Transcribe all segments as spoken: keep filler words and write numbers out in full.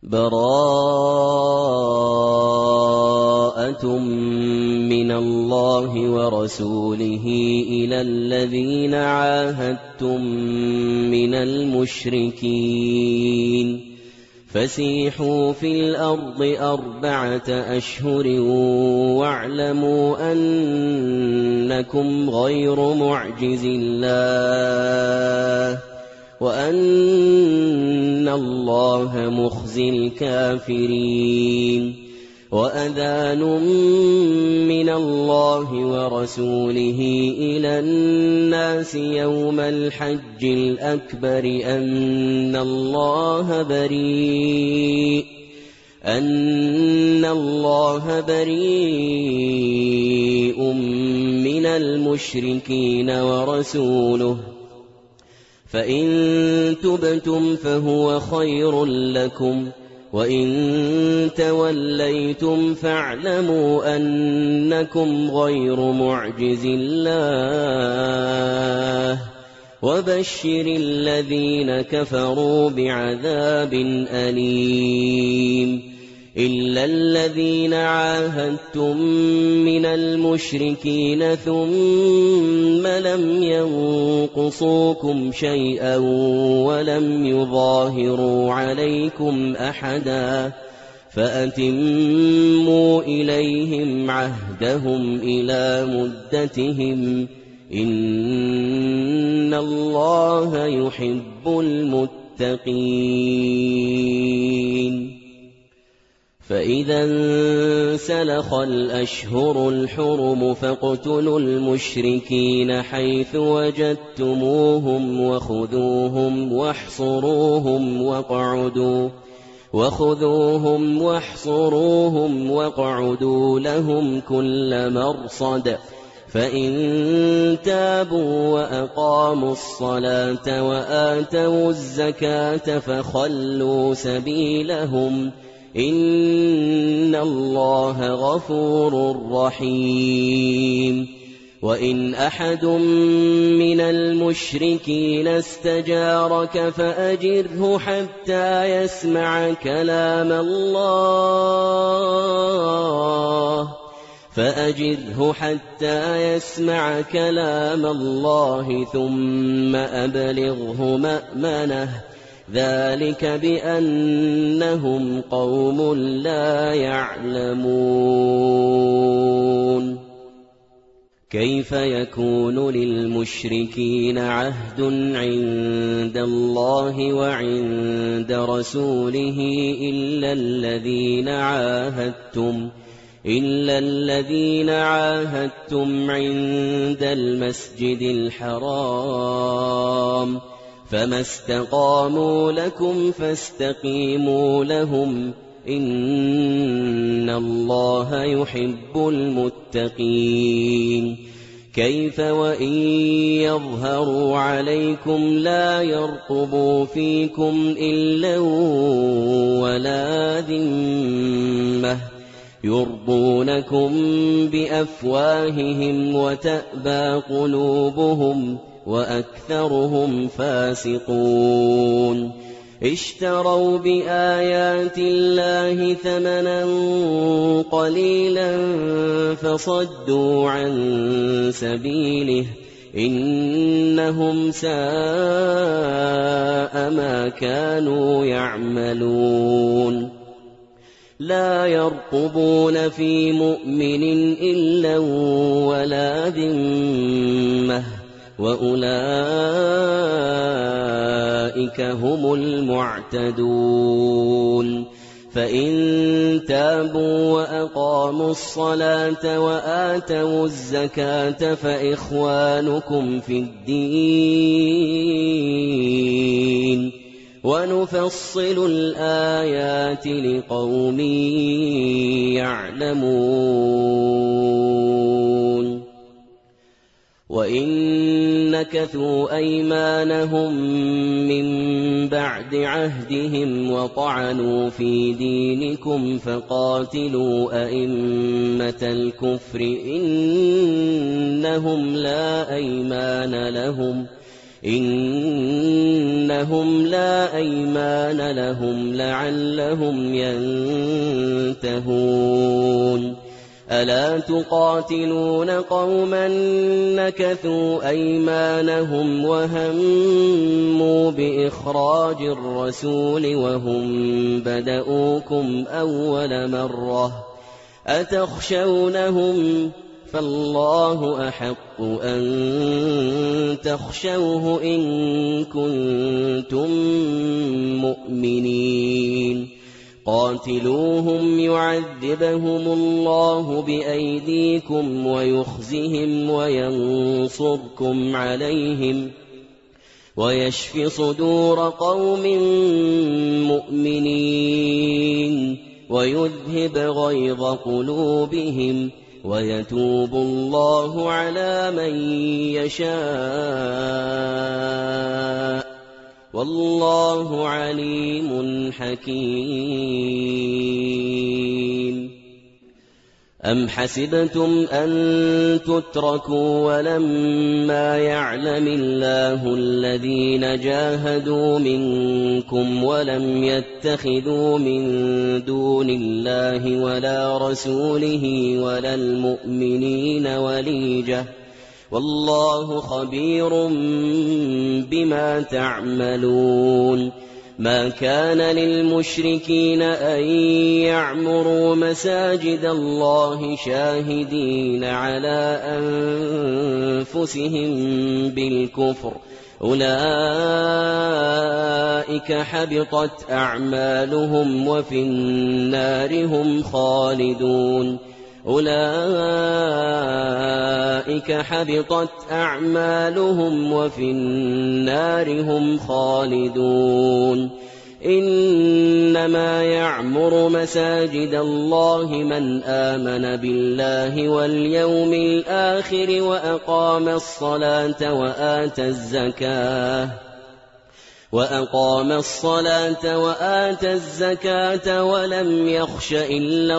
براءة من الله ورسوله إلى الذين عاهدتم من المشركين فسيحوا في الأرض أربعة أشهر واعلموا أنكم غير معجز الله وأن الله مخزي الكافرين وأذان من الله ورسوله إلى الناس يوم الحج الأكبر أن الله بريء أن الله بريء من المشركين ورسوله فإن تبتم فهو خير لكم وإن توليتم فاعلموا أنكم غير معجز الله وبشر الذين كفروا بعذاب أليم إلا الذين عاهدتم من المشركين ثم لم ينقصوكم شيئا ولم يظاهروا عليكم أحدا فأتموا إليهم عهدهم إلى مدتهم إن الله يحب المتقين فإذا انسلخ الأشهر الحرم فاقتلوا المشركين حيث وجدتموهم وخذوهم واحصروهم واقعدوا وخذوهم واحصروهم واقعدوا لهم كل مرصد فإن تابوا وأقاموا الصلاة وآتوا الزكاة فخلوا سبيلهم إن الله غفور رحيم وإن أحد من المشركين استجارك فأجره حتى يسمع كلام الله فأجره حتى يسمع كلام الله ثم أبلغه مأمنه ذلك بأنهم قوم لا يعلمون كيف يكون للمشركين عهد عند الله وعند رسوله إلا الذين عاهدتم إلا الذين عاهدتم عند المسجد الحرام فما استقاموا لكم فاستقيموا لهم إن الله يحب المتقين كيف وإن يظهروا عليكم لا يرقبوا فيكم إلا ولا ذمة يرضونكم بأفواههم وتأبى قلوبهم وأكثرهم فاسقون اشتروا بآيات الله ثمنا قليلا فصدوا عن سبيله إنهم ساء ما كانوا يعملون لا يرقبون في مؤمن إلا ولا ذمة وأولئك هم المعتدون فإن تابوا وأقاموا الصلاة وآتوا الزكاة فإخوانكم في الدين ونفصل الآيات لقوم يعلمون وإن نكثوا أيمانهم من بعد عهدهم وطعنوا في دينكم فقاتلوا أئمة الكفر إنهم لا أيمان لهم إنهم لا أيمان لهم لعلهم ينتهون ألا تقاتلون قوما نكثوا أيمانهم وهموا بإخراج الرسول وهم بدؤوكم أول مرة أتخشونهم فالله أحق أن تخشوه إن كنتم مؤمنين قاتلوهم يعذبهم الله بأيديكم ويخزهم وينصركم عليهم ويشف صدور قوم مؤمنين ويذهب غيظ قلوبهم ويتوب الله على من يشاء والله عليم حكيم أم حسبتم أن تتركوا ولما يعلم الله الذين جاهدوا منكم ولم يتخذوا من دون الله ولا رسوله ولا المؤمنين وليجة والله خبير بما تعملون ما كان للمشركين أن يعمروا مساجد الله شاهدين على أنفسهم بالكفر أولئك حبطت أعمالهم وفي النار هم خالدون أولئك حبطت أعمالهم وفي النار هم خالدون إنما يعمر مساجد الله من آمن بالله واليوم الآخر وأقام الصلاة وآتى الزكاة وأقام الصلاة وآتى الزكاة ولم يخش إلا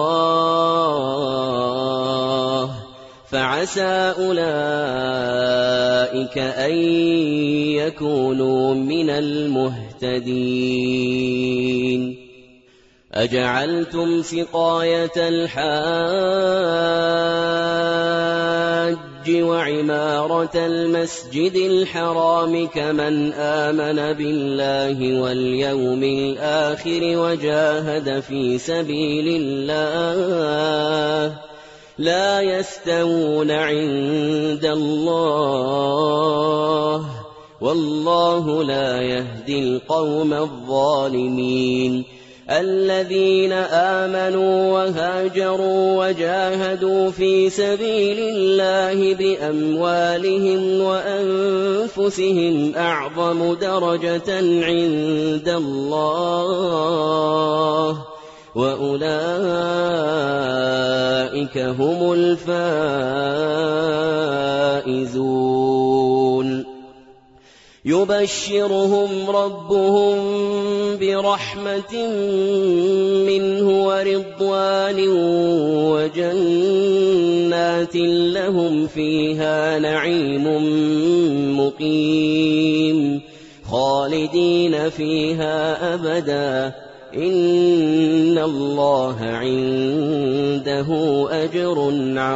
الله فعسى أولئك أن يكونوا من المهتدين أجعلتم سقاية الحاج وعمارة المسجد الحرام كمن آمن بالله واليوم الآخر وجاهد في سبيل الله لا يستوون عند الله والله لا يهدي القوم الظالمين الذين آمنوا وهاجروا وجاهدوا في سبيل الله بأموالهم وأنفسهم أعظم درجة عند الله وأولئك هم الفائزون يبشرهم ربهم برحمة منه ورضوان وجنات لهم فيها نعيم مقيم خالدين فيها أبدا إن الله عنده أجر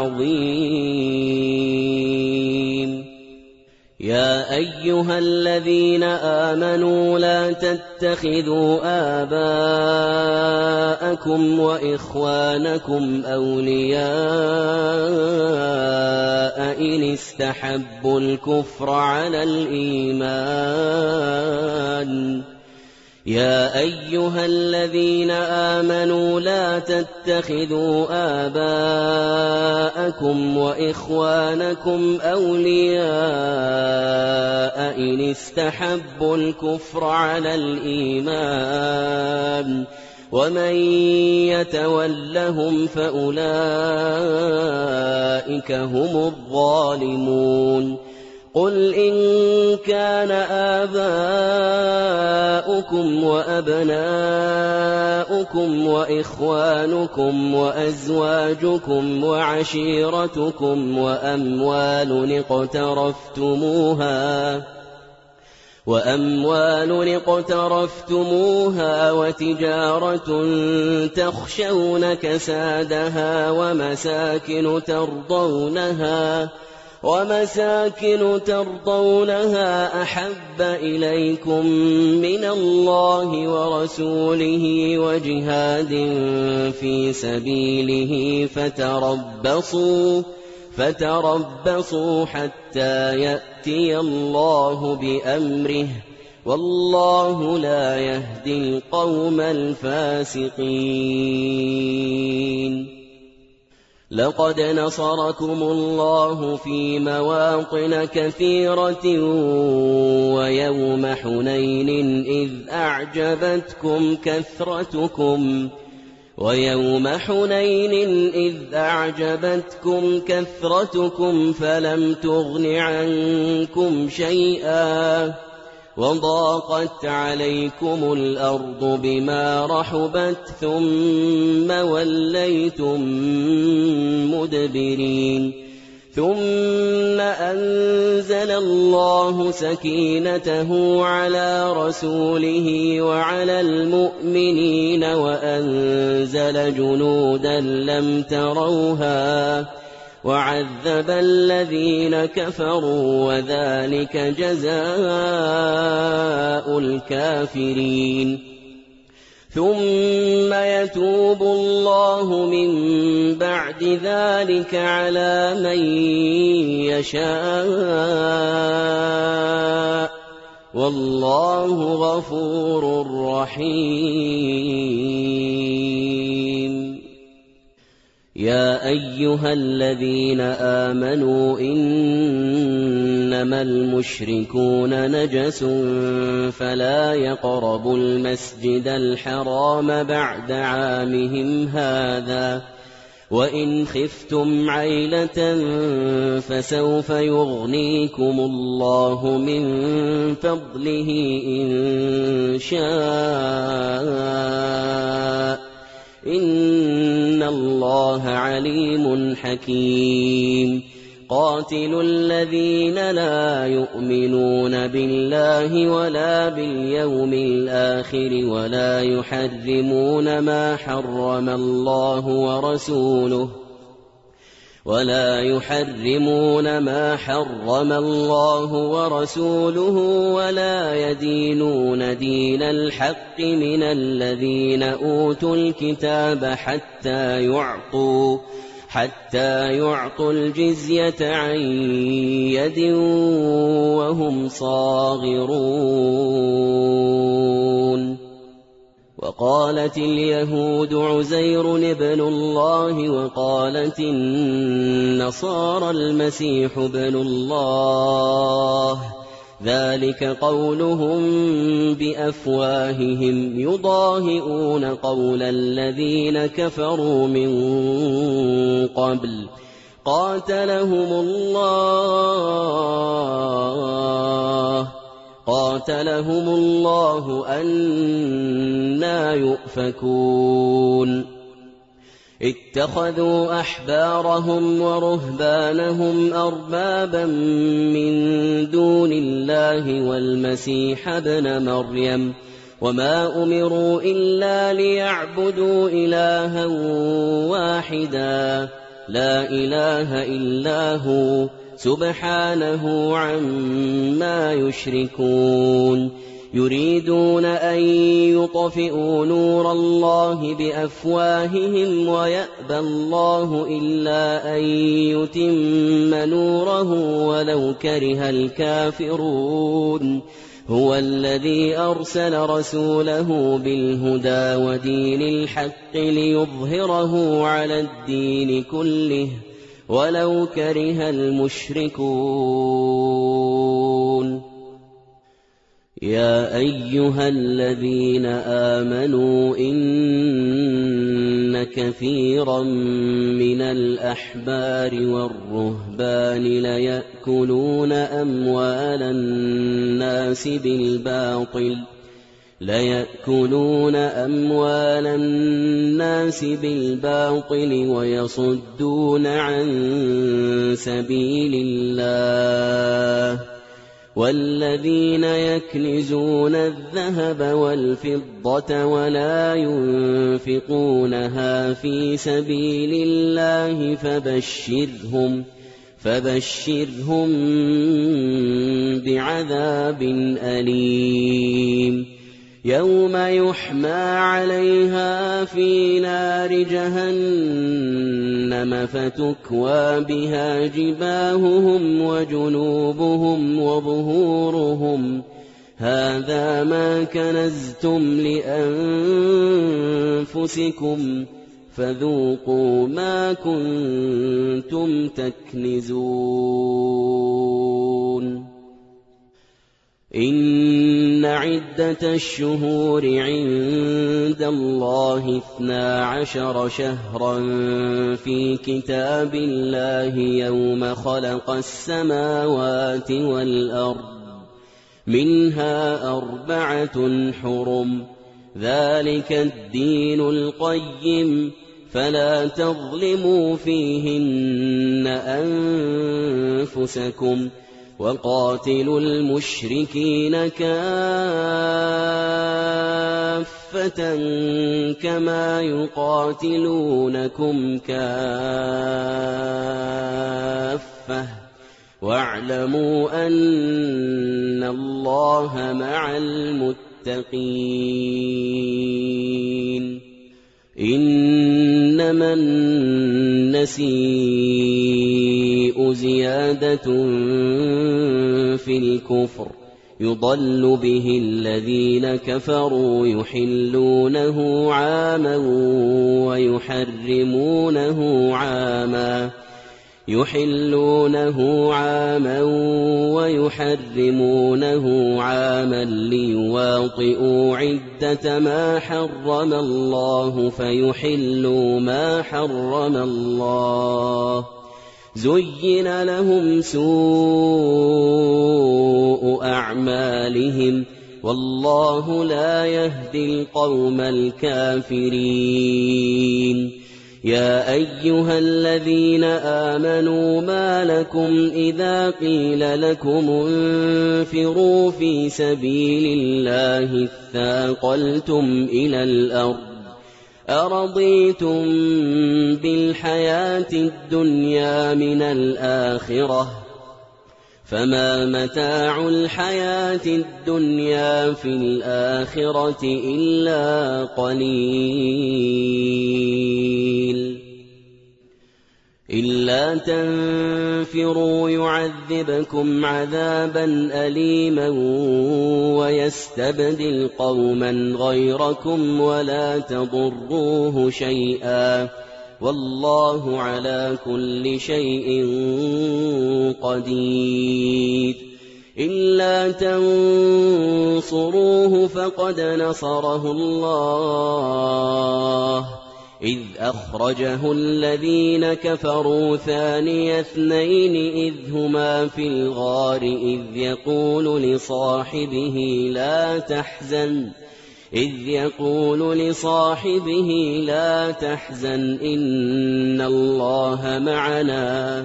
عظيم يا أيها الذين آمنوا لا تتخذوا آباءكم وإخوانكم أولياء إن استحبوا الكفر على الإيمان يا أيها الذين آمنوا لا تتخذوا آباءكم وإخوانكم أولياء إن استحبوا الكفر على الإيمان ومن يتولهم فأولئك هم الظالمون قل إن كان آباؤكم وأبناؤكم وإخوانكم وأزواجكم وعشيرتكم وأموال اقترفتموها وأموال اقترفتموها وتجارة تخشون كسادها ومساكن ترضونها ومساكن ترضونها أحب إليكم من الله ورسوله وجهاد في سبيله فتربصوا فتربصوا حتى يأتي الله بأمره والله لا يهدي القوم الفاسقين. لقد نصركم الله في مواطن كثيرة ويوم حنين إذ أعجبتكم كثرتكم ويوم حنين إذ أعجبتكم كثرتكم فلم تغن عنكم شيئا وضاقت عليكم الأرض بما رحبت ثم وليتم مدبرين ثم أنزل الله سكينته على رسوله وعلى المؤمنين وأنزل جنودا لم تروها وعذب الذين كفروا وذلك جزاء الكافرين. ثم يتوب الله من بعد ذلك على من يشاء والله غفور رحيم. يا أيها الذين آمنوا إنما المشركون نجس فلا يقربوا المسجد الحرام بعد عامهم هذا وإن خفتم عيلة فسوف يغنيكم الله من فضله إن شاء إن الله عليم حكيم. قاتلوا الذين لا يؤمنون بالله ولا باليوم الآخر ولا يحرمون ما حرم الله ورسوله ولا يحرمون ما حرم الله ورسوله ولا يدينون دين الحق من الذين أوتوا الكتاب حتى يعطوا حتى يعطوا الجزية عن يد وهم صاغرون. وقالت اليهود عزير ابن الله وقالت النصارى المسيح ابن الله ذلك قولهم بأفواههم يضاهئون قول الذين كفروا من قبل قاتلهم الله قاتلهم الله أنى يؤفكون. اتخذوا أحبارهم ورهبانهم أربابا من دون الله والمسيح ابن مريم وما أمروا إلا ليعبدوا إلها واحدا لا إله إلا هو سبحانه عما يشركون. يريدون أن يطفئوا نور الله بأفواههم ويأبى الله إلا أن يتم نوره ولو كره الكافرون. هو الذي أرسل رسوله بالهدى ودين الحق ليظهره على الدين كله ولو كره المشركون. يا أيها الذين آمنوا إن كثيرا من الأحبار والرهبان ليأكلون أموال الناس بالباطل ليأكلون أموال الناس بالباطل ويصدون عن سبيل الله والذين يكنزون الذهب والفضة ولا ينفقونها في سبيل الله فبشرهم فبشرهم بعذاب أليم يوم يحمى عليها في نار جهنم فتكوى بها جباههم وجنوبهم وظهورهم هذا ما كنزتم لأنفسكم فذوقوا ما كنتم تكنزون إن عدة الشهور عند الله اثنا عشر شهرا في كتاب الله يوم خلق السماوات والأرض منها أربعة حرم ذلك الدين القيم فلا تظلموا فيهن أنفسكم وقاتلوا المشركين كافة كما يقاتلونكم كافة واعلموا أن الله مع المتقين إنما النسيء زيادة في الكفر يضل به الذين كفروا يحلونه عاما ويحرمونه عاما يحلونه عاما ويحرمونه عاما ليواطئوا عدة ما حرم الله فيحلوا ما حرم الله زين لهم سوء أعمالهم والله لا يهدي القوم الكافرين يا أيها الذين آمنوا ما لكم إذا قيل لكم انفروا في سبيل الله اثاقلتم إلى الأرض أرضيتم بالحياة الدنيا من الآخرة فما متاع الحياة الدنيا في الآخرة إلا قليل إلا تنفروا يعذبكم عذابا أليما ويستبدل قوما غيركم ولا تضروه شيئا والله على كل شيء قدير إلا تنصروه فقد نصره الله إذ أخرجه الذين كفروا ثاني اثنين إذ هما في الغار إذ يقول لصاحبه لا تحزن إذ يقول لصاحبه لا تحزن إن الله معنا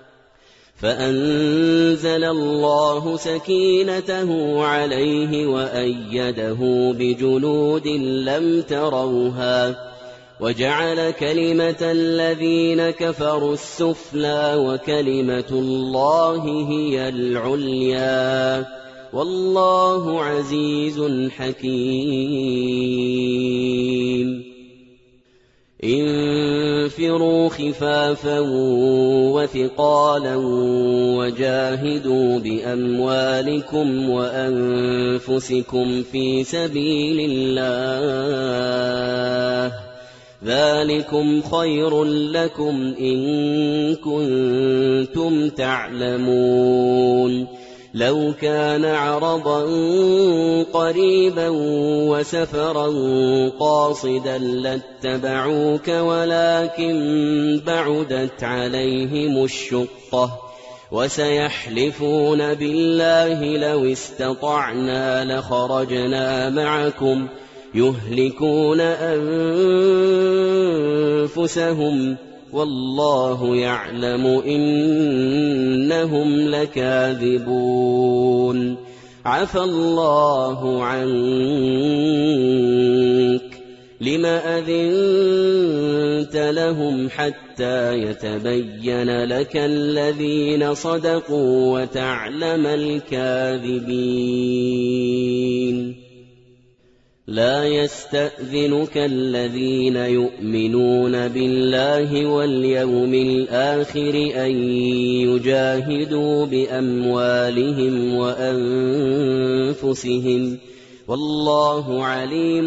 فأنزل الله سكينته عليه وأيده بجنود لم تروها وجعل كلمة الذين كفروا السفلى وكلمة الله هي العليا والله عزيز حكيم انفروا خفافا وثقالا وجاهدوا بأموالكم وأنفسكم في سبيل الله ذلكم خير لكم إن كنتم تعلمون لو كان عرضا قريبا وسفرا قاصدا لاتبعوك ولكن بعدت عليهم الشقة وسيحلفون بالله لو استطعنا لخرجنا معكم يهلكون أنفسهم والله يعلم إنهم لكاذبون عفى الله عنك لم أذنت لهم حتى يتبين لك الذين صدقوا وتعلم الكاذبين لا يستأذنك الذين يؤمنون بالله واليوم الآخر أن يجاهدوا بأموالهم وأنفسهم والله عليم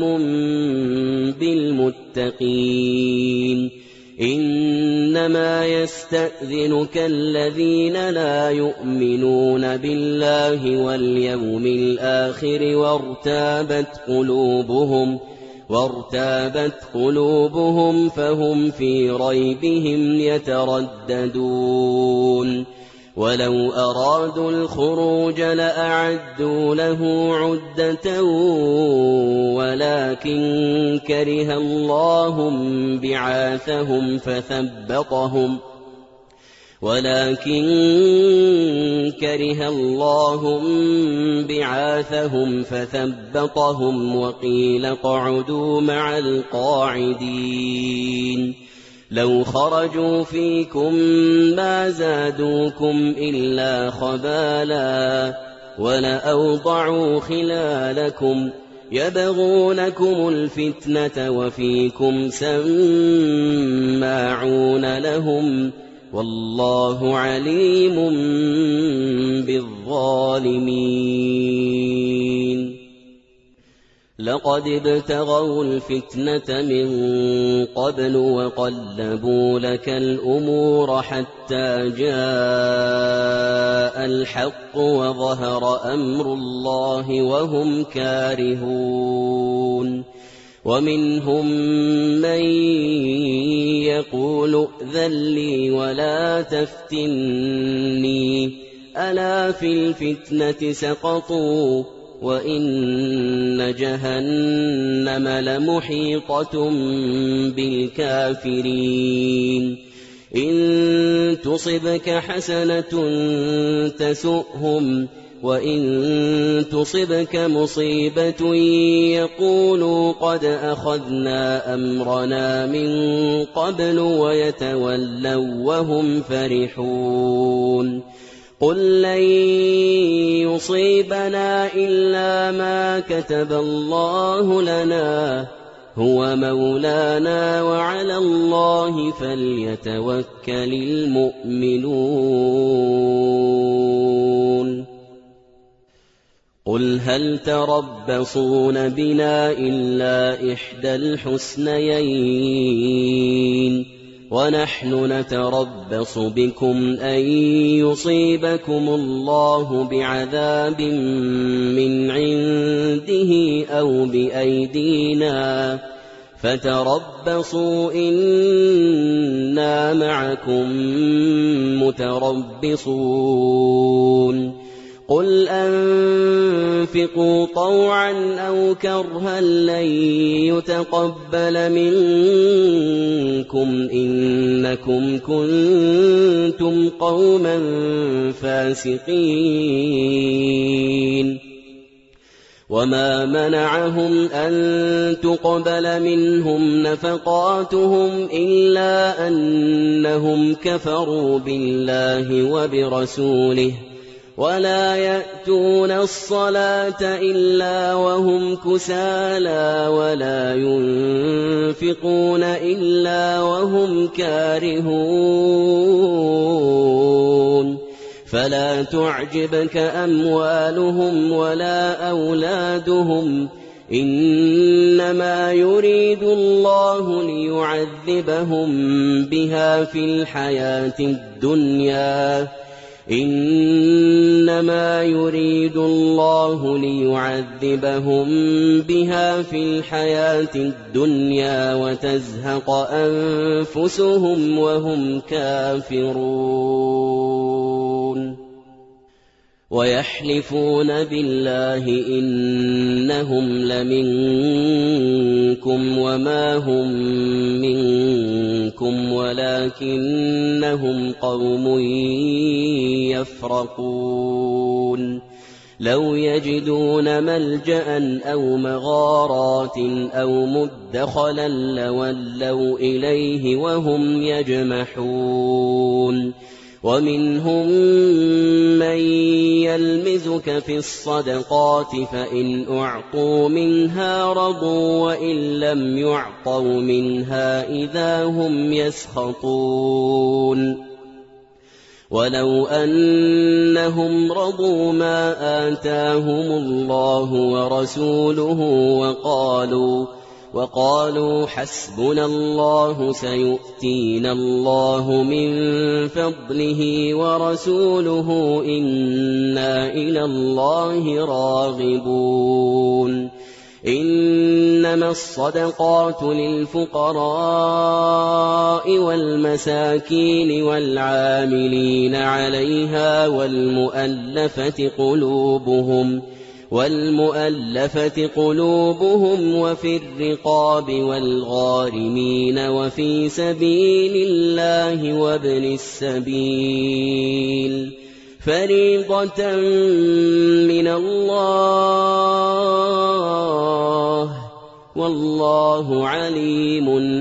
بالمتقين إنما يستأذنك الذين لا يؤمنون بالله واليوم الآخر وارتابت قلوبهم وارتابت قلوبهم فهم في ريبهم يترددون ولو أرادوا الخروج لأعدوا له عدة ولكن كره الله بعاثهم فثبطهم ولكن كره الله بعاثهم فثبطهم وقيل اقعدوا مع القاعدين لو خرجوا فيكم ما زادوكم إلا خبالا ولأوضعوا خلالكم يبغونكم الفتنة وفيكم سماعون لهم والله عليم بالظالمين لقد ابتغوا الفتنة من قبل وقلبوا لك الأمور حتى جاء الحق وظهر أمر الله وهم كارهون ومنهم من يقول ائذن لي ولا تفتني ألا في الفتنة سقطوا وإن جهنم لمحيطة بالكافرين إن تصبك حسنة تسؤهم وإن تصبك مصيبة يقولوا قد أخذنا أمرنا من قبل ويتولوا وهم فرحون قل لن يصيبنا إلا ما كتب الله لنا هو مولانا وعلى الله فليتوكل المؤمنون قل هل تربصون بنا إلا إحدى الحسنيين ونحن نتربص بكم أن يصيبكم الله بعذاب من عنده أو بأيدينا فتربصوا إنا معكم متربصون قل أنفقوا طوعا أو كرها لن يتقبل منكم إنكم كنتم قوما فاسقين وما منعهم أن تقبل منهم نفقاتهم إلا أنهم كفروا بالله وبرسوله ولا يأتون الصلاة إلا وهم كسالى ولا ينفقون إلا وهم كارهون فلا تعجبك أموالهم ولا أولادهم إنما يريد الله ليعذبهم بها في الحياة الدنيا إنما يريد الله ليعذبهم بها في الحياة الدنيا وتزهق أنفسهم وهم كافرون ويحلفون بالله إنهم لمنكم وما هم مِنكُمْ وَلَكِنَّهُمْ قَوْمٌ يَفْرَقُونَ لَوْ يَجِدُونَ مَلْجَأً أَوْ مَغَارَاتٍ أَوْ مُدَّخَلًا لَّوَلَّوْا إِلَيْهِ وَهُمْ يَجْمَحُونَ وَمِنْهُم مَّن يَلْمِزُكَ فِي الصَّدَقَاتِ فَإِنْ أُعْطُوا مِنْهَا رَضُوا وَإِن لَّمْ يُعْطَوْا مِنْهَا إِذَا هُمْ يَسْخَطُونَ وَلَوْ أَنَّهُمْ رَضُوا مَا آتَاهُمُ اللَّهُ وَرَسُولُهُ وَقَالُوا وَقَالُوا حَسْبُنَا اللَّهُ سَيُؤْتِينَا اللَّهُ مِن فَضْلِهِ وَرَسُولُهُ إِنَّا إِلَى اللَّهِ راغبون إِنَّمَا الصَّدَقَاتُ لِلْفُقَرَاءِ وَالْمَسَاكِينِ وَالْعَامِلِينَ عَلَيْهَا وَالْمُؤَلَّفَةِ قُلُوبُهُمْ وَالْمُؤَلَّفَةِ قُلُوبُهُمْ وَفِي الرِّقَابِ وَالْغَارِمِينَ وَفِي سَبِيلِ اللَّهِ وَابْنِ السَّبِيلِ فَرِيضَةً مِّنَ اللَّهِ وَاللَّهُ عَلِيمٌ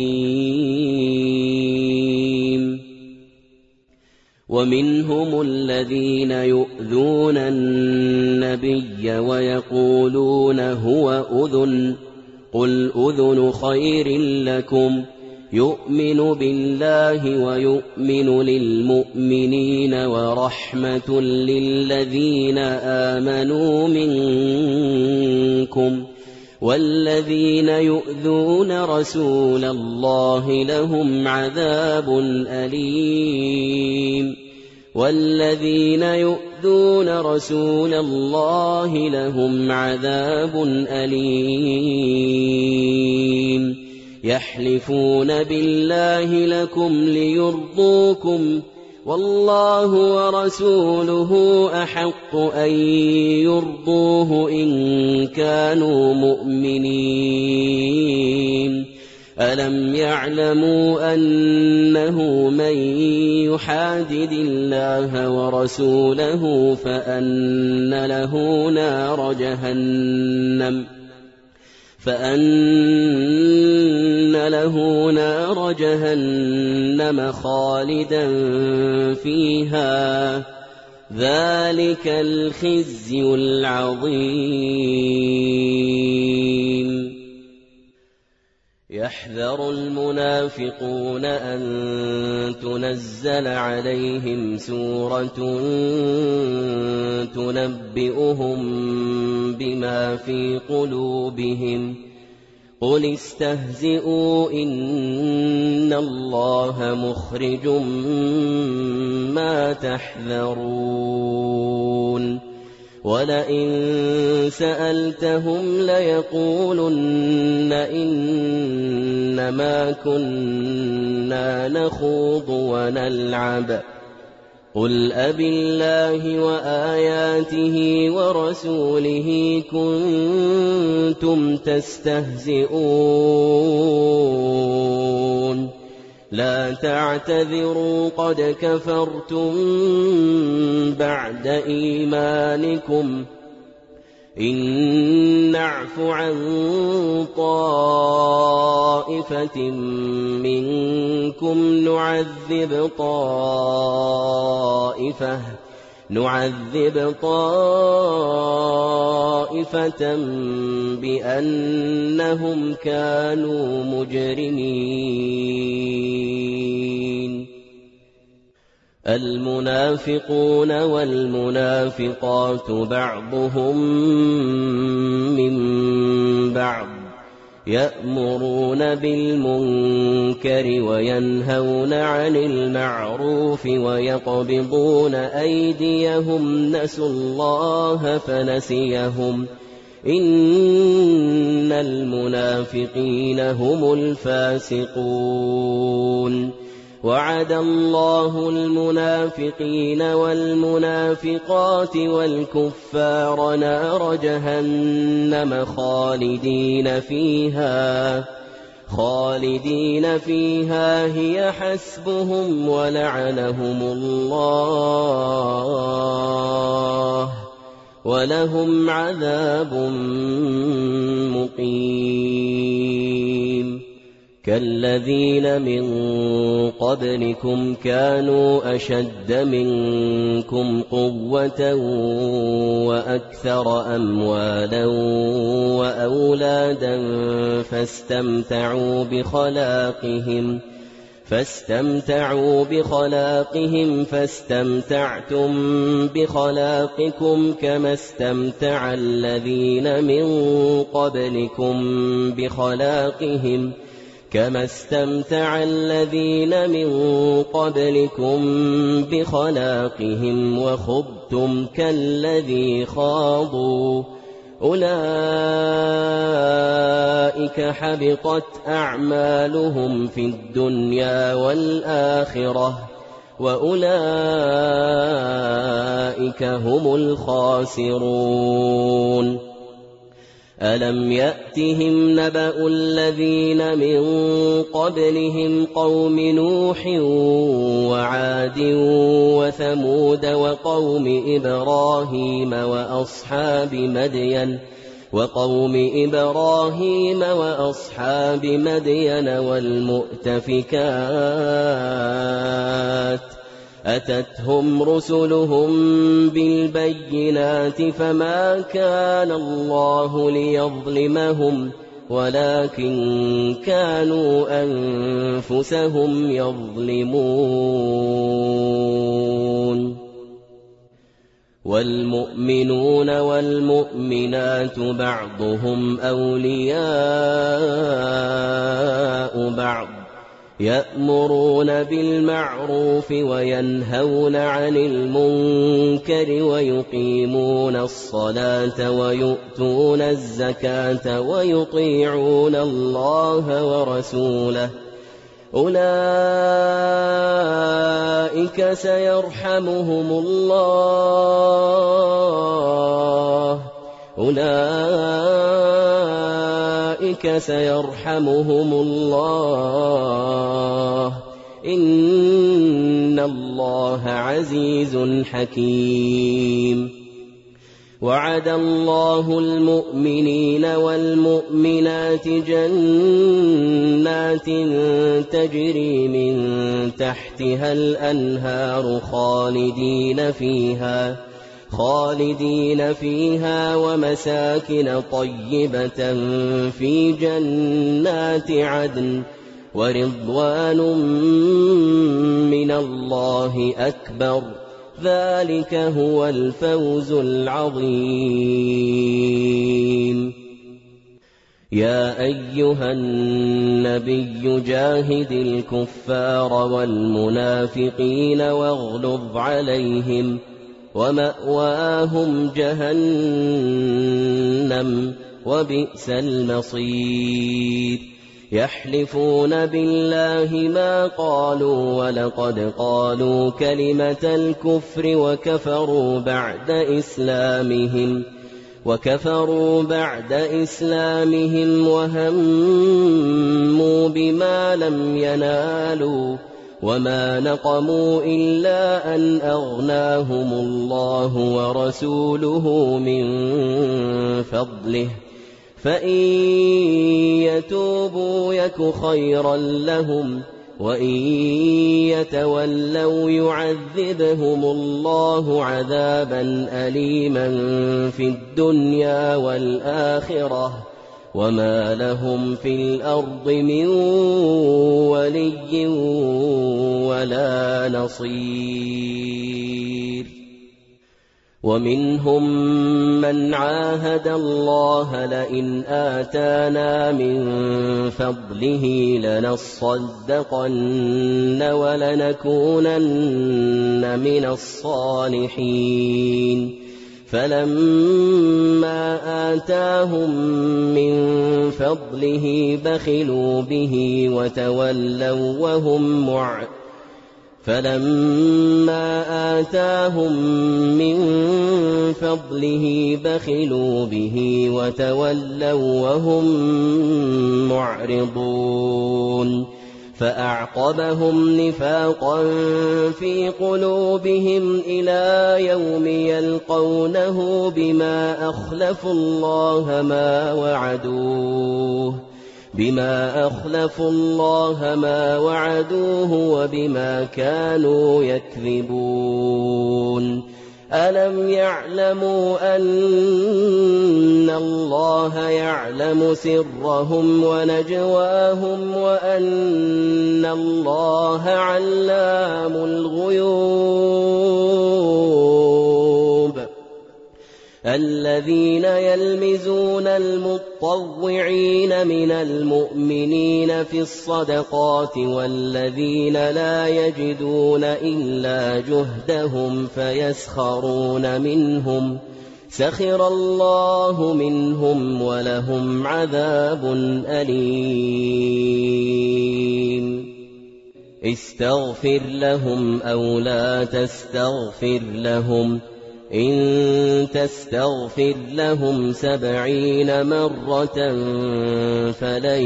حَكِيمٌ وَمِنْهُمُ الَّذِينَ يُؤْذُونَ النَّبِيَّ وَيَقُولُونَ هُوَ أُذُنٌ قُلْ أُذُنُ خَيْرٍ لَّكُمْ يُؤْمِنُ بِاللَّهِ وَيُؤْمِنُ لِلْمُؤْمِنِينَ وَرَحْمَةٌ لِّلَّذِينَ آمَنُوا مِنكُمْ وَالَّذِينَ يُؤْذُونَ رَسُولَ اللَّهِ لَهُمْ عَذَابٌ أَلِيمٌ وَالَّذِينَ يُؤْذُونَ رَسُولَ اللَّهِ لَهُمْ عَذَابٌ أَلِيمٌ يَحْلِفُونَ بِاللَّهِ لَكُمْ لِيُرْضُوكُمْ وَاللَّهُ وَرَسُولُهُ أَحَقُّ أَن يُرْضُوهُ إِن كَانُوا مُؤْمِنِينَ أَلَمْ يَعْلَمُوا أَنَّهُ مَن يُحَادِدِ اللَّهَ وَرَسُولَهُ فَأَنَّ لَهُ نَارَ جَهَنَّمَ فَأَنَّ لَهُ نَارَ جَهَنَّمَ خَالِدًا فِيهَا ذَلِكَ الْخِزْيُ الْعَظِيمُ يَحْذَرُ الْمُنَافِقُونَ أَن تُنَزَّلَ عَلَيْهِمْ سُورَةٌ تُنَبِّئُهُم بِمَا فِي قُلُوبِهِمْ قُلِ اسْتَهْزِئُوا إِنَّ اللَّهَ مُخْرِجٌ مَّا تَحْذَرُونَ وَلَئِن سَأَلْتَهُمْ لَيَقُولُنَّ إِنَّمَا كُنَّا نَخُوضُ وَنَلْعَبُ قُلْ أَبِاللَّهِ وَآيَاتِهِ وَرَسُولِهِ كُنتُمْ تَسْتَهْزِئُونَ لَا تَعْتَذِرُوا قَدْ كَفَرْتُم بَعْدَ إِيمَانِكُمْ إِن نَّعْفُ عَن طَائِفَةٍ مِّنكُمْ نُعَذِّبْ طَائِفَةً نُعَذِّبْ طَائِفَةً بِأَنَّهُمْ كَانُوا مُجْرِمِينَ الْمُنَافِقُونَ وَالْمُنَافِقَاتُ بَعْضُهُم مِّن بَعْضٍ يَأْمُرُونَ بِالْمُنكَرِ وَيَنْهَوْنَ عَنِ الْمَعْرُوفِ وَيَقْبِضُونَ أَيْدِيَهُمْ نَسُوا اللَّهَ فَنَسِيَهُمْ إِنَّ الْمُنَافِقِينَ هُمُ الْفَاسِقُونَ وَعَدَ اللَّهُ الْمُنَافِقِينَ وَالْمُنَافِقَاتِ وَالْكُفَّارَ نَارَ جَهَنَّمَ خَالِدِينَ فِيهَا خالدين فيها هي حسبهم ولعنهم الله ولهم عذاب مقيم كالذين من قبلكم كانوا أشد منكم قوة وأكثر أموالا وأولادا فاستمتعوا بخلاقهم فاستمتعوا بخلاقهم فاستمتعتم بخلاقكم كما استمتع الذين من قبلكم بخلاقهم كما استمتع الذين من قبلكم بخلاقهم وخضتم كالذي خاضوا أولئك حبطت أعمالهم في الدنيا والآخرة وأولئك هم الخاسرون ألم يأتهم نبأ الذين من قبلهم قوم نوح وعاد وثمود وقوم إبراهيم وأصحاب مدين وقوم إبراهيم وأصحاب مدين والمؤتفكات أتتهم رسلهم بالبينات فما كان الله ليظلمهم ولكن كانوا أنفسهم يظلمون والمؤمنون والمؤمنات بعضهم أولياء بعض يأمرون بالمعروف وينهون عن المنكر ويقيمون الصلاة ويؤتون الزكاة ويطيعون الله ورسوله أولئك سيرحمهم الله أولئك سيرحمهم الله إن الله عزيز حكيم وعد الله المؤمنين والمؤمنات جنات تجري من تحتها الأنهار خالدين فيها خالدين فيها ومساكن طيبة في جنات عدن ورضوان من الله أكبر ذلك هو الفوز العظيم يا أيها النبي جاهد الكفار والمنافقين واغلظ عليهم ومأواهم جهنم وبئس المصير يحلفون بالله ما قالوا ولقد قالوا كلمة الكفر وكفروا بعد إسلامهم وكفروا بعد إسلامهم وهموا بما لم ينالوا وما نقموا إلا أن أغناهم الله ورسوله من فضله فإن يتوبوا يك خيرا لهم وإن يتولوا يعذبهم الله عذابا أليما في الدنيا والآخرة وما لهم في الأرض من ولي ولا نصير ومنهم من عاهد الله لئن آتانا من فضله لنصدقن ولنكونن من الصالحين فلما آتاهم من فضله بخلوا به وتولوا وهم معرضون فلما آتاهم من فضله بخلوا به وتولوا وهم معرضون فأعقبهم نفاقا في قلوبهم إلى يوم يلقونه بما أخلفوا الله ما وعدوه بما أخلفوا الله ما وعدوه وبما كانوا يكذبون ألم يعلموا أن الله يعلم سرهم ونجواهم وأن الله علام الغيوب الذين يلمزون المطوعين من المؤمنين في الصدقات والذين لا يجدون إلا جهدهم فيسخرون منهم سخر الله منهم ولهم عذاب أليم استغفر لهم أو لا تستغفر لهم إن تستغفر لهم سبعين مرة فلن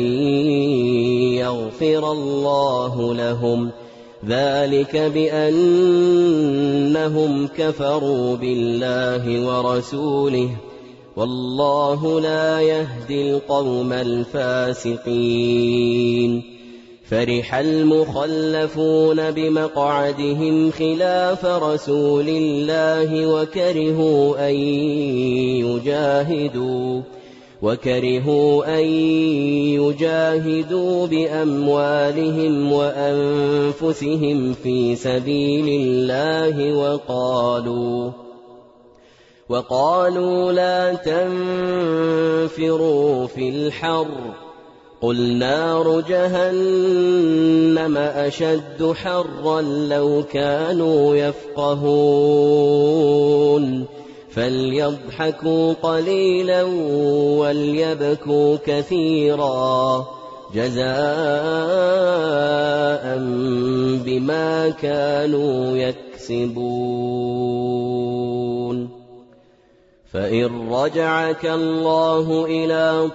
يغفر الله لهم ذلك بأنهم كفروا بالله ورسوله والله لا يهدي القوم الفاسقين فرح المخلفون بمقعدهم خلاف رسول الله وكرهوا أن يجاهدوا وكرهوا أن يجاهدوا بأموالهم وأنفسهم في سبيل الله وقالوا وقالوا لا تنفروا في الحر قل نار جهنم أشد حرا لو كانوا يفقهون فليضحكوا قليلا وليبكوا كثيرا جزاء بما كانوا يكسبون فإن رجعك الله إلى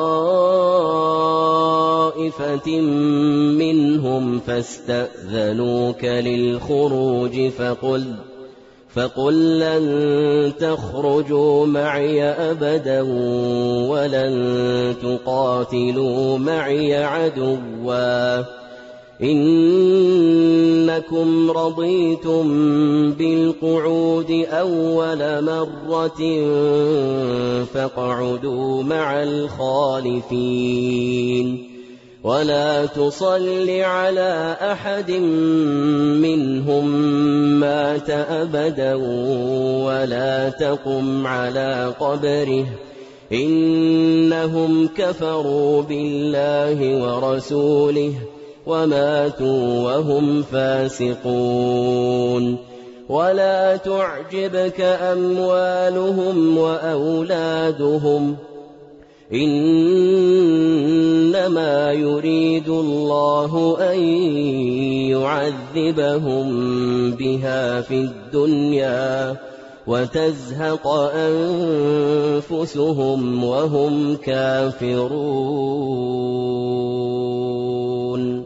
طائفة منهم فاستأذنوك للخروج فقل فقل لن تخرجوا معي أبدا ولن تقاتلوا معي عدوا إنكم رضيتم بالقعود أول مرة فاقعدوا مع الخالفين ولا تصل على أحد منهم مات أبدا ولا تقم على قبره إنهم كفروا بالله ورسوله وماتوا وهم فاسقون ولا تعجبك أموالهم وأولادهم إنما يريد الله أن يعذبهم بها في الدنيا وتزهق أنفسهم وهم كافرون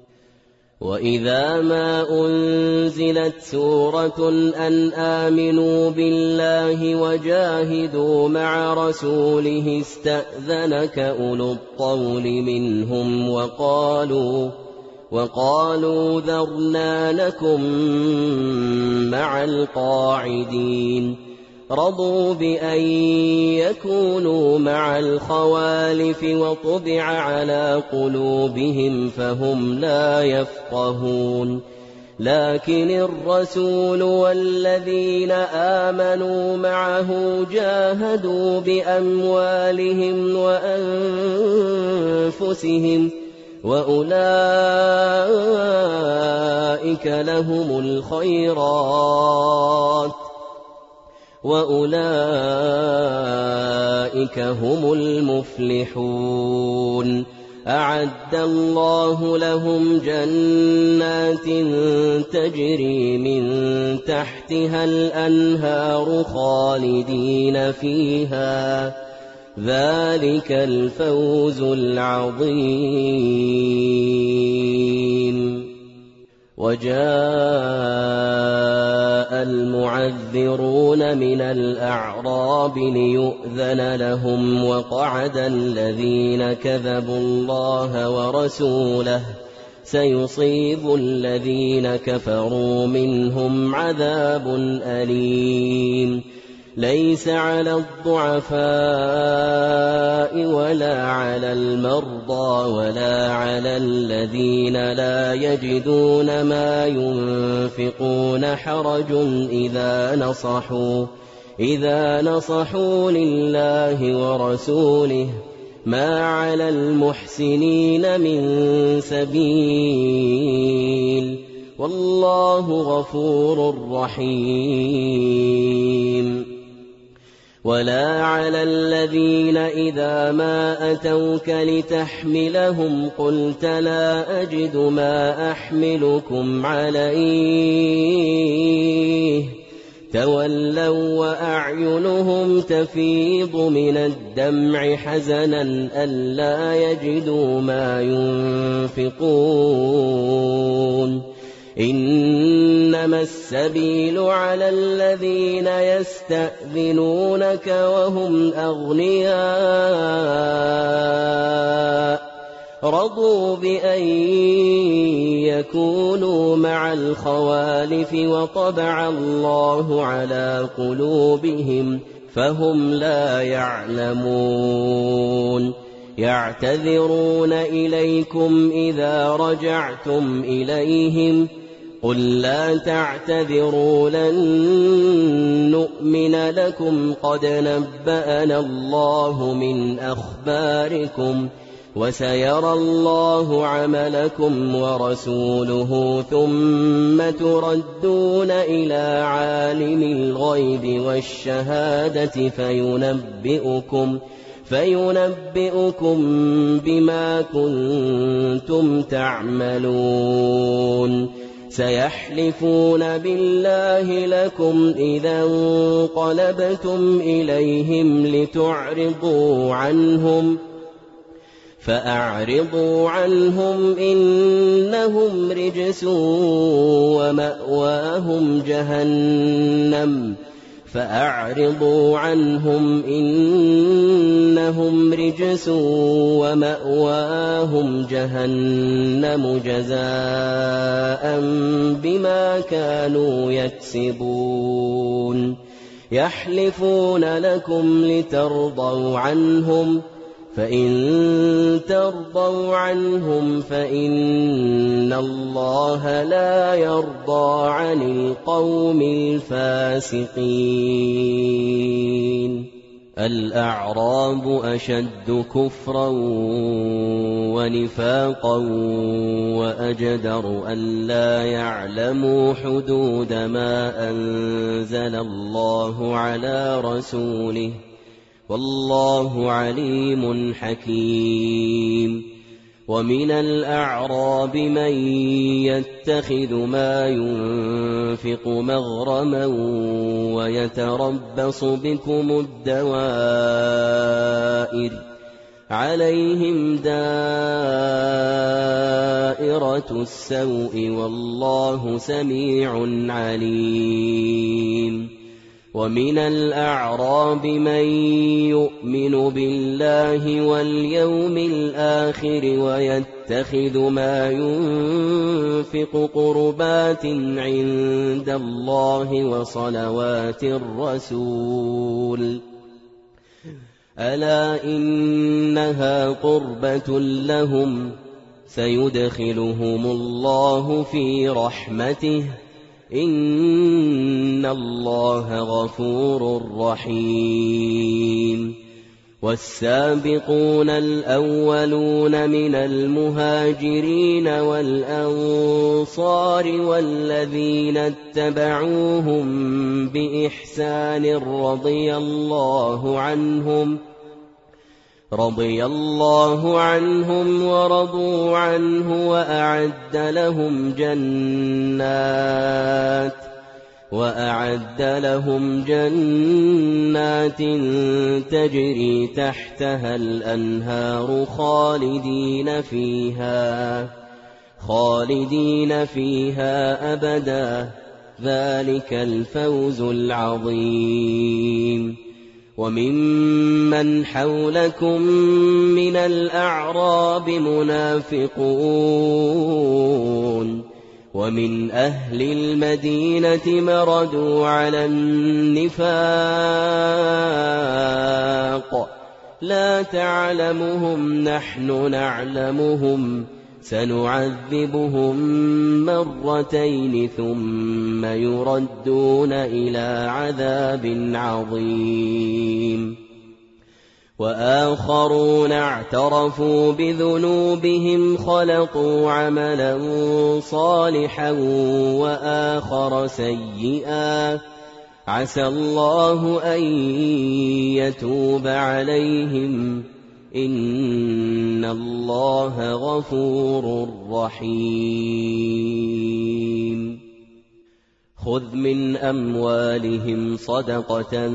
وإذا ما أنزلت سورة أن آمنوا بالله وجاهدوا مع رسوله استأذنك أولو الطول منهم وقالوا وقالوا ذرنا نكن مع القاعدين رضوا بأن يكونوا مع الخوالف وطبع على قلوبهم فهم لا يفقهون لكن الرسول والذين آمنوا معه جاهدوا بأموالهم وأنفسهم وأولئك لهم الخيرات وأولئك هم المفلحون أعد الله لهم جنات تجري من تحتها الأنهار خالدين فيها ذلك الفوز العظيم. وجاء المعذرون من الأعراب ليؤذن لهم وقعد الذين كذبوا الله ورسوله سيصيب الذين كفروا منهم عذاب أليم. ليس على الضعفاء ولا على المرضى ولا على الذين لا يجدون ما ينفقون حرج إذا نصحوا إذا نصحوا لله ورسوله ما على المحسنين من سبيل والله غفور رحيم. ولا على الذين إذا ما أتوك لتحملهم قلت لا أجد ما أحملكم عليه تولوا وأعينهم تفيض من الدمع حزنا ألا يجدوا ما ينفقون. إنما السبيل على الذين يستأذنونك وهم أغنياء رضوا بأن يكونوا مع الخوالف وطبع الله على قلوبهم فهم لا يعلمون. يعتذرون إليكم إذا رجعتم إليهم قل لا تعتذروا لن نؤمن لكم قد نبأنا الله من أخباركم وسيرى الله عملكم ورسوله ثم تردون إلى عالم الغيب والشهادة فينبئكم فينبئكم بما كنتم تعملون. سيحلفون بالله لكم إذا انقلبتم إليهم لتعرضوا عنهم فأعرضوا عنهم إنهم رجس ومأواهم جهنم فأعرضوا عنهم إنهم رجس ومأواهم جهنم جزاء بما كانوا يكسبون. يحلفون لكم لترضوا عنهم فإن ترضوا عنهم فإن الله لا يرضى عن القوم الفاسقين. الأعراب أشد كفرا ونفاقا وأجدر ألا يعلموا حدود ما أنزل الله على رسوله والله عليم حكيم. ومن الأعراب من يتخذ ما ينفق مغرما ويتربص بكم الدوائر عليهم دائرة السوء والله سميع عليم. ومن الأعراب من يؤمن بالله واليوم الآخر ويتخذ ما ينفق قربات عند الله وصلوات الرسول ألا إنها قربة لهم سيدخلهم الله في رحمته إن الله غفور رحيم. والسابقون الأولون من المهاجرين والأنصار والذين اتبعوهم بإحسان رضي الله عنهم رضي الله عنهم ورضوا عنه وأعد لهم جنات وأعد لهم جنات تجري تحتها الأنهار خالدين فيها خالدين فيها أبدا ذلك الفوز العظيم. وممن حولكم من الأعراب منافقون ومن أهل المدينة مردوا على النفاق لا تعلمهم نحن نعلمهم سنعذبهم مرتين ثم يردون إلى عذاب عظيم. وآخرون اعترفوا بذنوبهم خلطوا عملا صالحا وآخر سيئا عسى الله أن يتوب عليهم إن الله غفور رحيم. خذ من أموالهم صدقة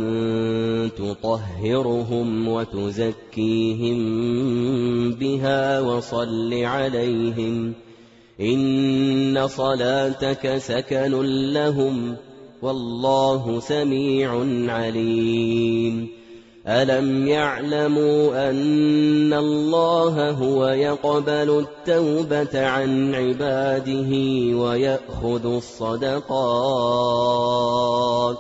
تطهرهم وتزكيهم بها وصل عليهم إن صلاتك سكن لهم والله سميع عليم. ألم يعلموا أن الله هو يقبل التوبة عن عباده ويأخذ الصدقات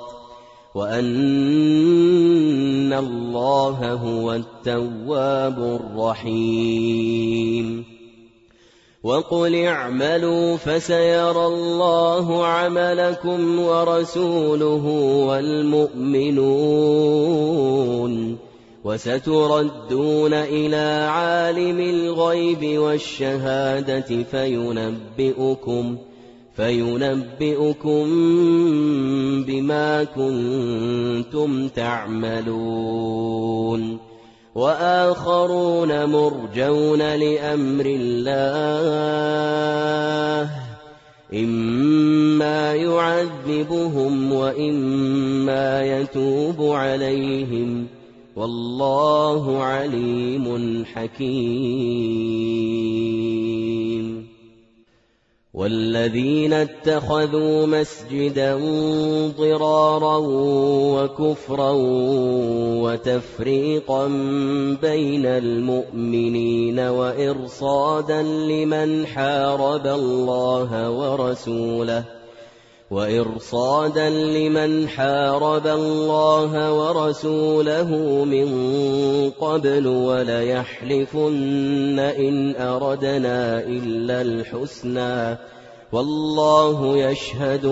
وأن الله هو التواب الرحيم. وقل اعملوا فسيرى الله عملكم ورسوله والمؤمنون وستردون إلى عالم الغيب والشهادة فينبئكم فينبئكم بما كنتم تعملون. وآخرون مرجون لأمر الله إما يعذبهم وإما يتوب عليهم والله عليم حكيم. والذين اتخذوا مسجدا ضرارا وكفرا وتفريقا بين المؤمنين وإرصادا لمن حارب الله ورسوله وإرصادا لمن حارب الله ورسوله من قبل وليحلفن إن أردنا إلا الحسنى والله يشهد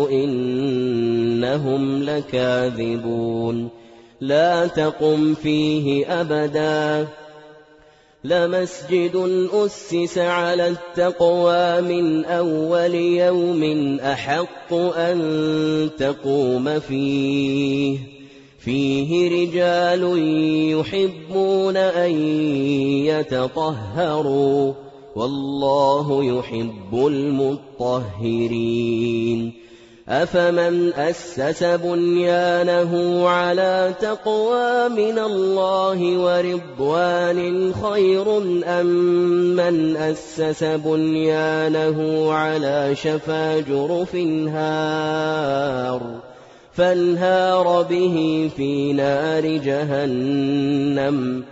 إنهم لكاذبون. لا تقم فيه أبدا لمسجد أسس على التقوى من أول يوم أحق أن تقوم فيه فيه رجال يحبون أن يتطهروا والله يحب المطهرين. أفمن أسس بنيانه على تقوى من الله ورضوان خير أم من أسس بنيانه على شفا جرف هار فانهار به في نار جهنم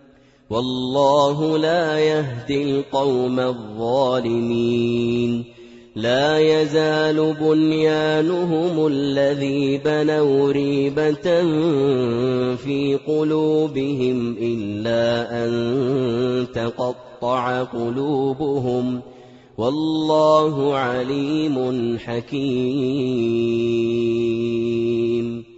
والله لا يهدي القوم الظالمين. لا يزال بنيانهم الذي بنوا ريبة في قلوبهم إلا أن تقطع قلوبهم والله عليم حكيم.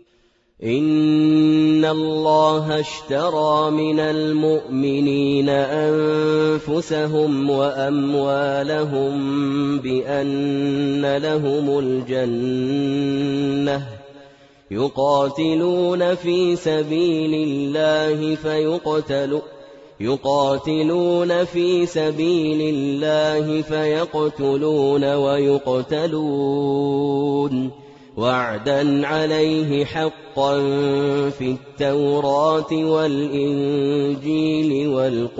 إن الله اشترى من المؤمنين أنفسهم وأموالهم بأن لهم الجنة يقاتلون في سبيل الله فيقتلون يقاتلون في سبيل الله فيقتلون ويقتلون وعدا عليه حقا في التوراة والإنجيل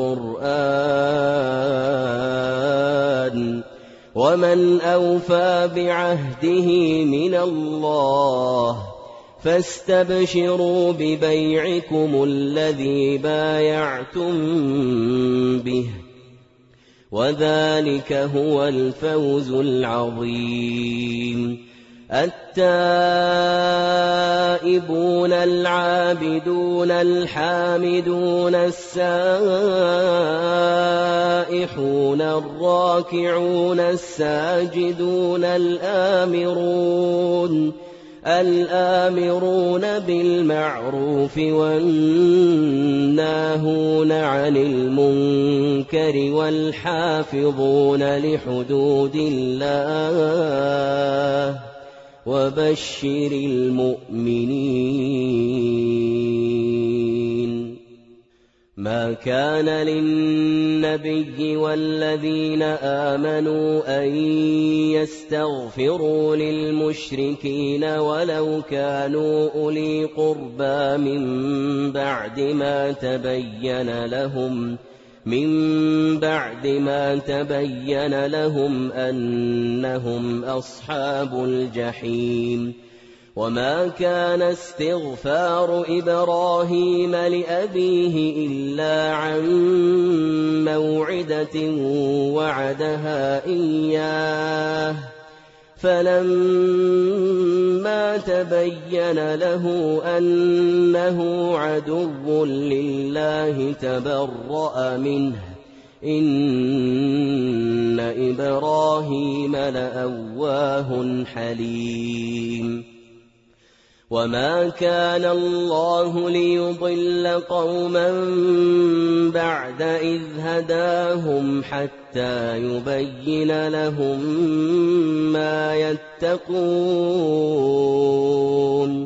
والقرآن ومن أوفى بعهده من الله فاستبشروا ببيعكم الذي بايعتم به وذلك هو الفوز العظيم. التائبون العابدون الحامدون السائحون الراكعون الساجدون الآمرون الآمرون بالمعروف والناهون عن المنكر والحافظون لحدود الله وبشر المؤمنين. ما كان للنبي والذين آمنوا أن يستغفروا للمشركين ولو كانوا أولي قربى من بعد ما تبين لهم من بعد ما تبين لهم أنهم أصحاب الجحيم. وما كان استغفار إبراهيم لأبيه إلا عن موعدة وعدها إياه فلما تبين له أنه عدو لله تبرأ منه إن إبراهيم لأواه حليم. وما كان الله ليضل قوما بعد إذ هداهم حتى يبين لهم ما يتقون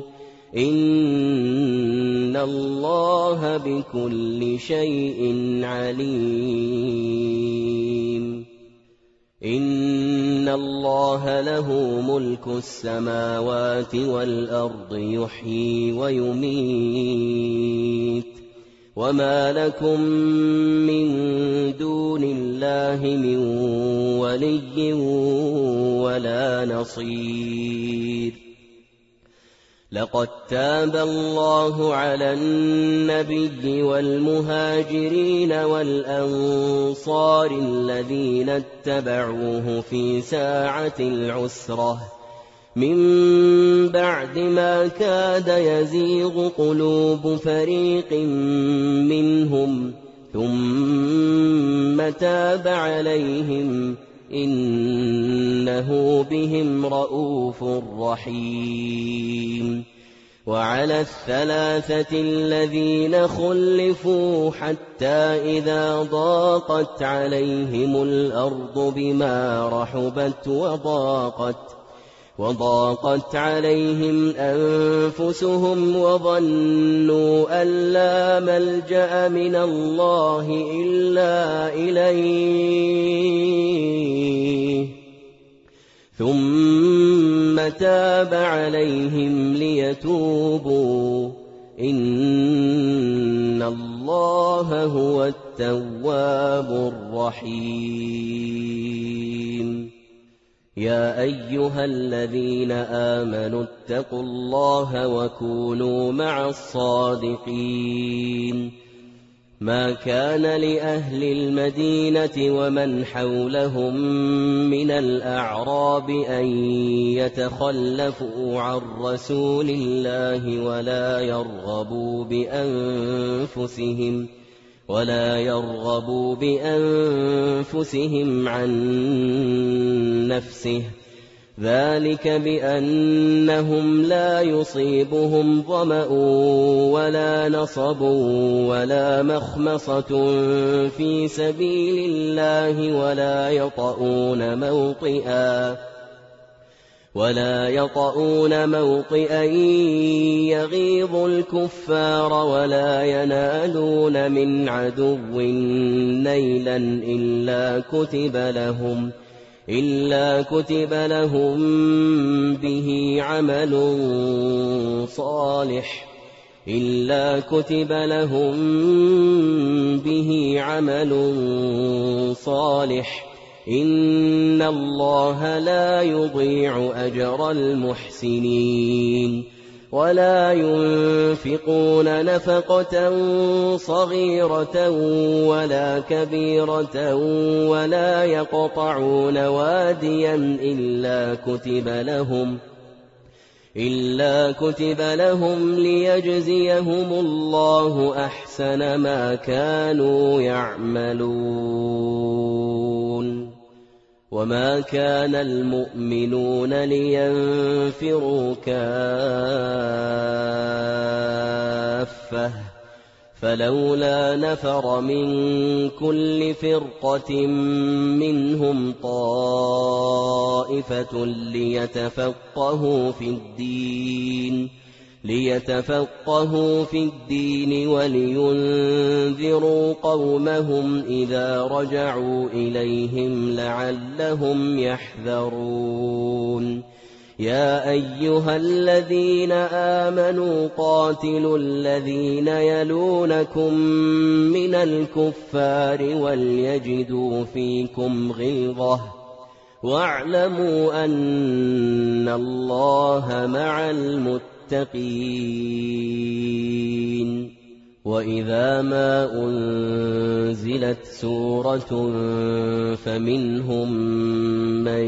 إن الله بكل شيء عليم. إن الله له ملك السماوات والأرض يحيي ويميت وما لكم من دون الله من ولي ولا نصير. لقد تاب الله على النبي والمهاجرين والأنصار الذين اتبعوه في ساعة العسرة من بعد ما كاد يزيغ قلوب فريق منهم ثم تاب عليهم إنه بهم رءوف رحيم. وعلى الثلاثة الذين خلفوا حتى إذا ضاقت عليهم الأرض بما رحبت وضاقت وضاقت عليهم أنفسهم وظنوا أن لا ملجأ من الله إلا إليه ثم تاب عليهم ليتوبوا إن الله هو التواب الرحيم. يا أيها الذين آمنوا اتقوا الله وكونوا مع الصادقين. ما كان لأهل المدينة ومن حولهم من الأعراب أن يتخلفوا عن رسول الله ولا يرغبوا بأنفسهم ولا يرغبوا بأنفسهم عن نفسه ذلك بأنهم لا يصيبهم ظمأ ولا نصب ولا مخمصة في سبيل الله ولا يطؤون موطئا ولا يطؤون موطئا يغيظ الكفار ولا ينالون من عدو نيلا إلا كتب لهم إلا كتب لهم به عمل صالح إلا كتب لهم به عمل صالح إن الله لا يضيع أجر المحسنين ولا ينفقون نفقة صغيرة ولا كبيرة ولا يقطعون واديا إلا كتب لهم إلا كتب لهم ليجزيهم الله أحسن ما كانوا يعملون وما كان المؤمنون لينفروا كافة فلولا نفر من كل فرقة منهم طائفة ليتفقهوا في الدين ليتفقهوا في الدين ولينذروا قومهم إذا رجعوا إليهم لعلهم يحذرون يا أيها الذين آمنوا قاتلوا الذين يلونكم من الكفار وليجدوا فيكم غلظة واعلموا أن الله مع المتقين وإذا ما أنزلت سورة فمنهم من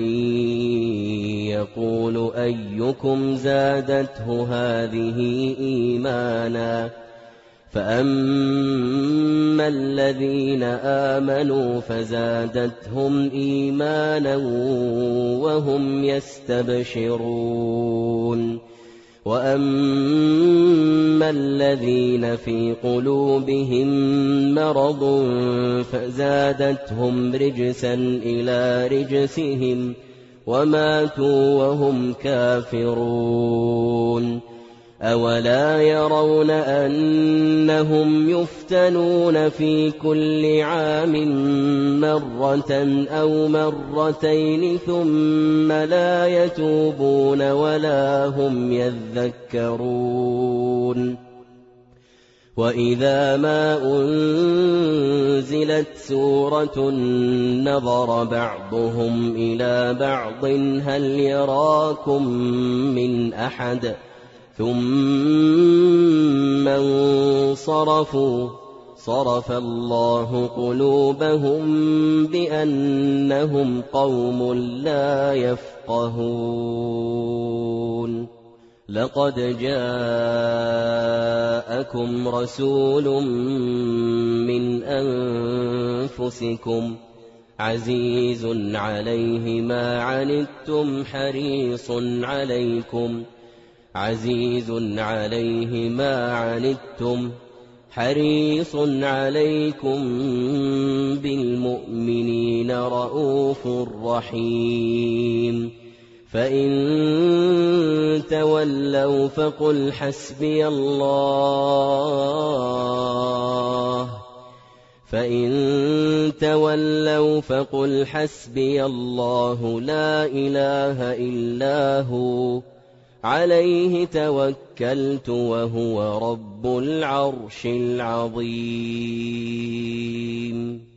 يقول أيكم زادته هذه إيمانا فأما الذين آمنوا فزادتهم إيمانا وهم يستبشرون وأما الذين في قلوبهم مرض فزادتهم رجسا إلى رجسهم وماتوا وهم كافرون أولا يرون أنهم يفتنون في كل عام مرة أو مرتين ثم لا يتوبون ولا هم يذكرون وإذا ما أنزلت سورة نظر بعضهم إلى بعض هل يراكم من أحد ثم انصرفوا صرف الله قلوبهم بأنهم قوم لا يفقهون لقد جاءكم رسول من أنفسكم عزيز عليه ما عنتم حريص عليكم عزيز عليه ما عنتم حريص عليكم بالمؤمنين رءوف رحيم فإن تولوا فقل حسبي الله فإن تولوا فقل حسبي الله لا إله إلا هو عليه توكلت وهو رب العرش العظيم